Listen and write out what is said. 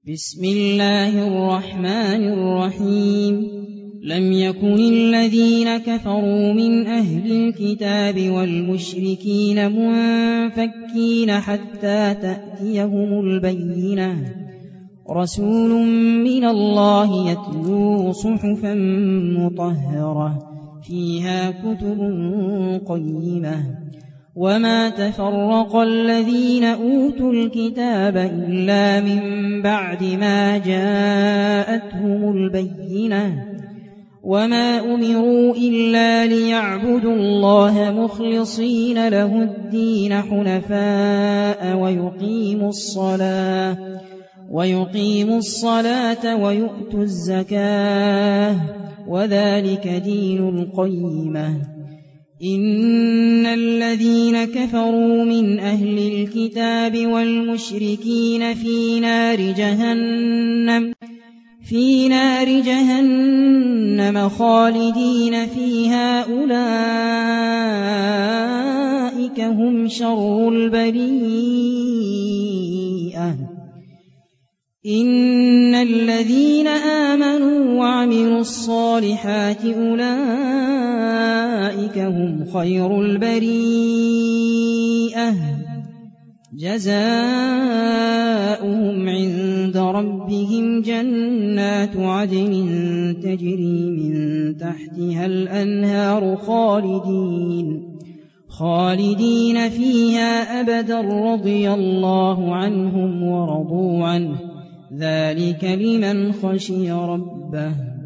بسم الله الرحمن الرحيم لم يكن الذين كفروا من أهل الكتاب والمشركين منفكين حتى تأتيهم البينة رسول من الله يتلو صحفا مطهرة فيها كتب قيمة وما تفرق الذين أوتوا الكتاب إلا من بعد ما جاءتهم البينة وما أمروا إلا ليعبدوا الله مخلصين له الدين حنفاء ويقيموا الصلاة ويؤتوا الزكاة وذلك دين القيمة إن الذين كفروا من أهل الكتاب والمشركين في نار جهنم خالدين فيها أولئك هم شر البريئة إن الذين آمنوا وعملوا الصالحات أولئك هم خير البريئة جزاؤهم عند ربهم جنات عدن تجري من تحتها الأنهار خالدين فيها أبدا رضي الله عنهم ورضوا عنه ذلك لمن خشي ربه